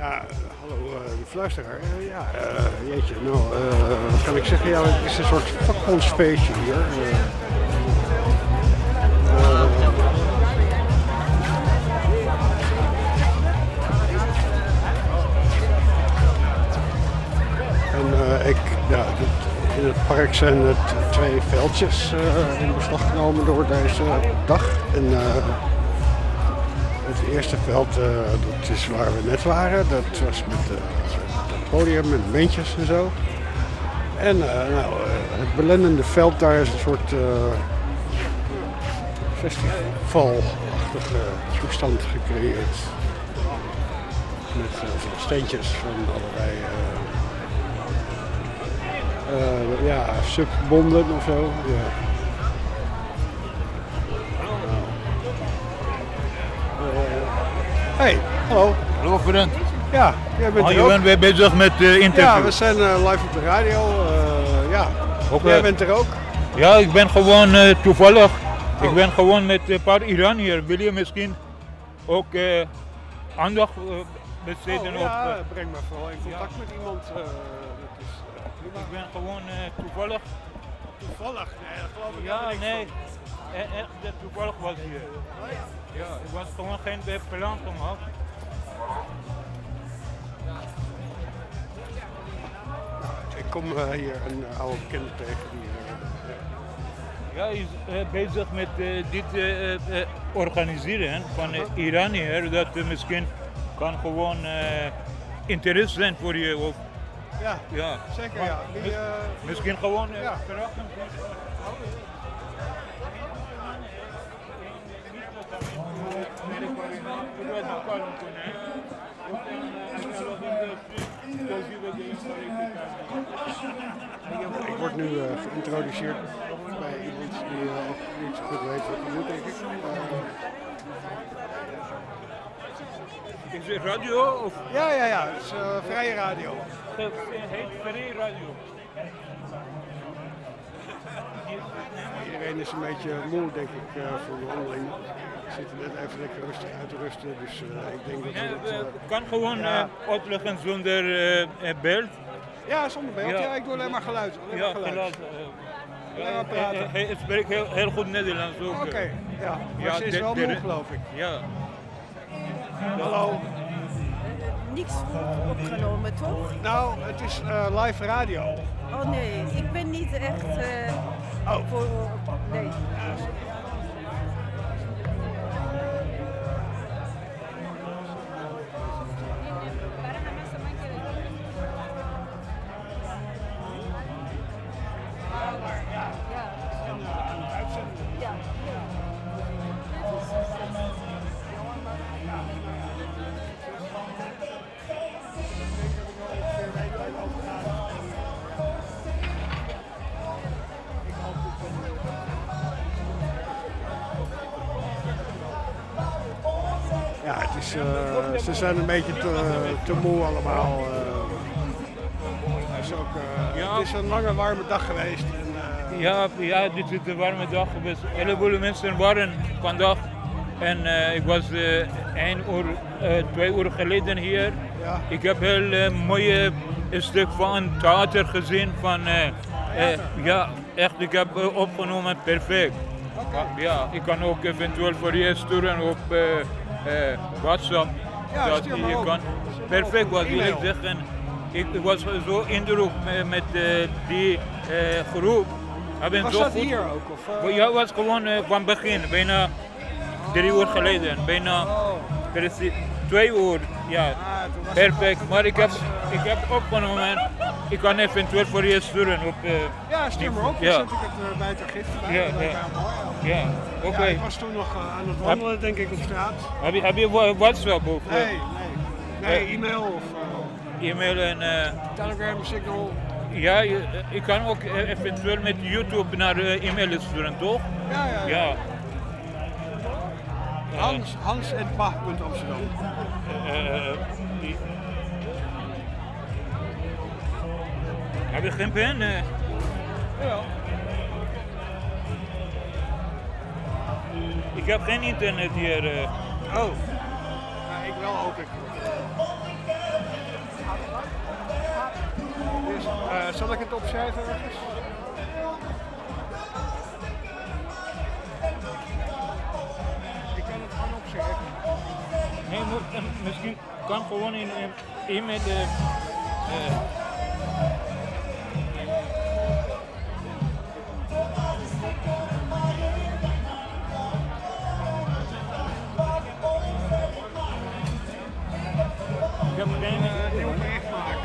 Ja, hallo de fluisteraar. Jeetje, nou, wat kan ik zeggen? Ja, het is een soort vakbondsfeestje hier. In het park zijn het 2 veldjes in beslag genomen door deze dag. En het eerste veld, dat is waar we net waren. Dat was met het podium met bandjes en zo. En het belendende veld, daar is een soort festivalachtige toestand gecreëerd. Met steentjes van allerlei subbonden of zo. Ja. Hey, hallo. Hallo vriend. Ja, jij bent er je ook. bent weer bezig met interview. Ja, we zijn live op de radio. Jij bent er ook. Ja, ik ben gewoon toevallig. Ik ben gewoon met een paar Iraniërs. Wil je misschien ook aandacht besteden op... breng me vooral in contact met iemand. Ik ben gewoon toevallig. Toevallig? Nee, dat geloof ik Ja, niet. nee. Echt toevallig was hier. Ja, ik was gewoon geen plan gemaakt. Ik kom hier een oude bekende tegen die... Hij is bezig met dit organiseren van Iraniër. Dat misschien kan gewoon interesse zijn voor je. Of, ja, zeker ja. Misschien gewoon verachten. Ik word nu geïntroduceerd bij iemand die ook niet zo goed weet wat hij moet, denk ik. Is het radio? Of? Ja, het is vrije radio. Het heet vrije radio. Iedereen is een beetje moe, denk ik, voor de wandeling. We zitten net even lekker rustig uit te rusten, dus ik denk dat we kan gewoon uitleggen zonder beeld. Ja, zonder beeld. Ja, ik doe alleen maar geluid. Geluid. Hij spreekt heel goed Nederlands ook. Oké, ja. Maar ze is wel moe, geloof ik. Ja. Hallo. Niks goed opgenomen, toch? Nou, het is live radio. Oh nee, ik ben niet echt voor... Nee. Ja, het is, ze zijn een beetje te moe allemaal. Het is een lange warme dag geweest. En, dit is een warme dag geweest. Een heleboel mensen waren vandaag. En ik was 2 uur geleden hier. Ja. Ik heb heel mooie stuk van theater gezien. Echt, ik heb opgenomen perfect. Ja, ik kan ook eventueel voor je sturen op WhatsApp. Ja, dat stuur maar je op. kan perfect wat wil ik E-mail. zeggen. Ik was zo indruk met die groep. Was dat hier ook? Of, Ja, was gewoon van begin, bijna 3 uur geleden, bijna precies 2 uur. Ja, toen was perfect. Maar ik heb opgenomen. Ik kan eventueel voor je sturen op. Ja, stuur maar op. Dan Ja. zet ik het bij het archief erbij. Ja, Dat lijkt ja. mij mooi. Ja, oké. Ja, ik was toen nog aan het wandelen, denk ik, op straat. Heb je WhatsApp of Nee, e-mail of e-mail en. Telegram, Signal. Ja, ik kan ook eventueel met YouTube naar e-mail sturen, toch? Ja. Ja. Hans@pa.amsterdam. Heb je geen pen? Ja. Ik heb geen internet hier. Oh. Ja, ik wel, hoop ik. Dus, zal ik het opschrijven ergens? Ik kan het gewoon opschrijven. Nee, misschien kan gewoon in met de... Ik heb geen nieuw bericht maken.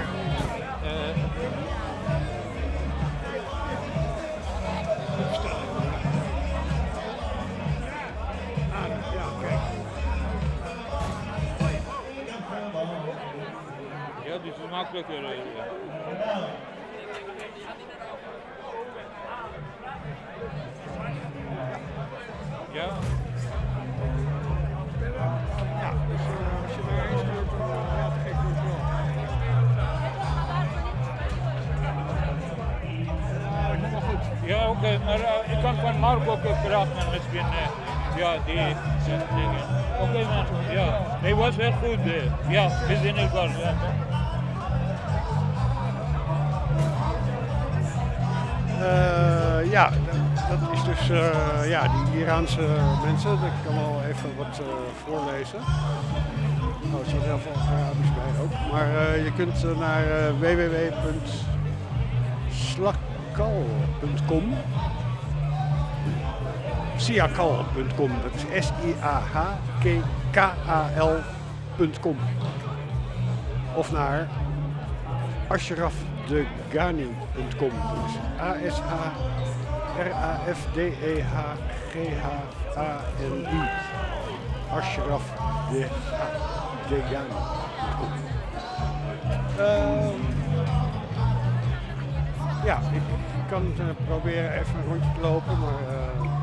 Ja, kijk. Ja, dit is makkelijker. Ja. Ja, dus als je daar eens doet, dan ja, te gek doe ik wel. Helemaal goed. Ja, oké, maar ik kan van Mark ook praten misschien. Ja, die dingen. Oké, man. Ja, hij was heel goed. Ja, we zien elkaar. Ja. Ja, dat is dus ja, die Iraanse mensen. Ik kan wel even wat voorlezen. Oh, er staat heel veel Arabisch bij ook. Maar je kunt naar www.siakal.com. Siakal.com. Dat is SIAHKKAL.com. Of naar ashrafdegani.com. Dus ASHRAFDEHGHANI. Ashrafdegani.com. Ja, ik kan proberen even een rondje te lopen, maar